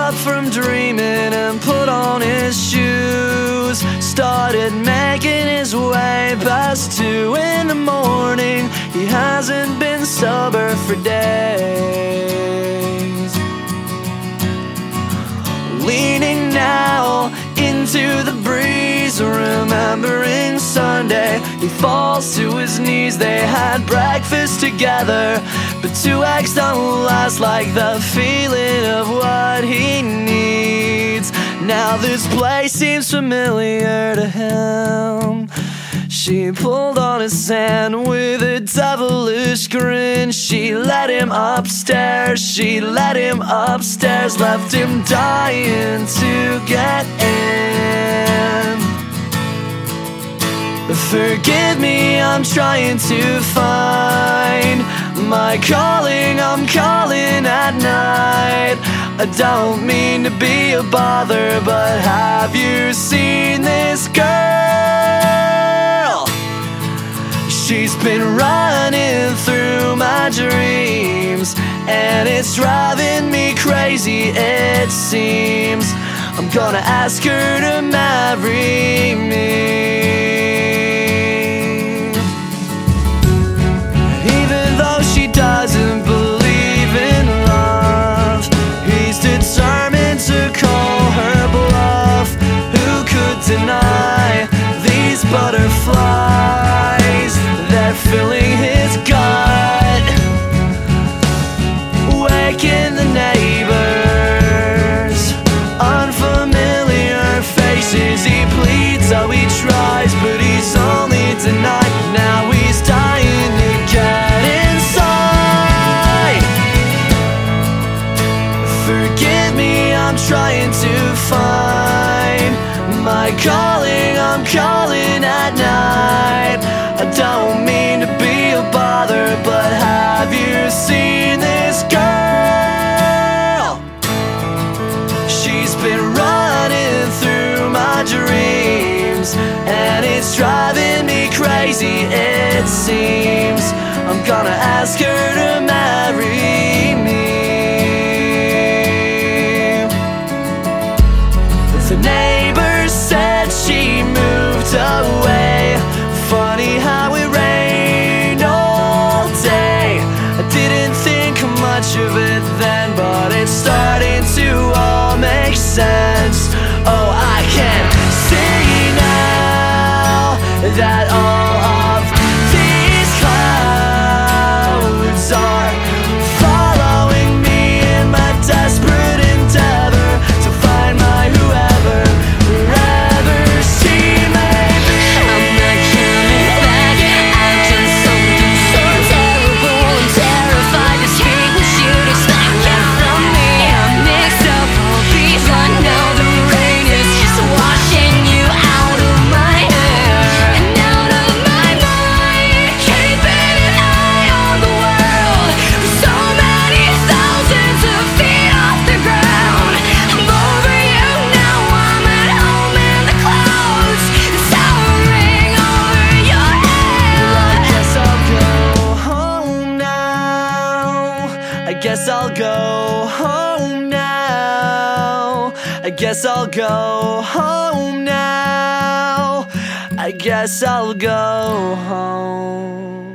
up from dreaming and put on his shoes. Started making his way past 2 in the morning. He hasn't been sober for days. Leaning now into the breeze, remembering Sunday, he falls to his knees. They had breakfast together, but 2 eggs don't last like the feeling of what he needs. Now this place seems familiar to him. She pulled on his hand with a devilish grin. She let him upstairs, she let him upstairs, left him dying to get in. Forgive me, I'm trying to find my calling, I'm calling at night. I don't mean to be a bother, but have you seen this girl? She's been running through my dreams, and it's driving me crazy, it seems. I'm gonna ask her to marry me. Even though she doesn't believe in love, he's determined to call her bluff. Who could deny these butterflies? They're filling his gut, waking the neighbors. Unfamiliar faces, he pleads, oh he tries, but he's only denied. Now he's dying to get inside. Forgive me, I'm trying to find my calling, I'm calling at night. I don't mean to be a bother, but have you seen this girl? She's been running through my dreams, and it's driving me crazy, it seems. I'm gonna ask her to marry me. The neighbors said she moved away. Funny how it rained all day. I didn't think much of it then, but it's starting to all make sense. Oh, I can see now that all of these clouds are following me in my desperate endeavor to find my whoever, wherever she may be. I'm not coming back. I've done something so terrible. I'm terrified to speak what you'd expect from me. I'm mixed up all these. I know the rain is just washing you out of my hair and out of my mind. Keeping an eye on the world for so many thousands of feet off the ground. I'm over you now. I'm at home in the clouds. It's towering over your head. I guess I'll go home now. I guess I'll go home now. I guess I'll go home now. I guess I'll go home.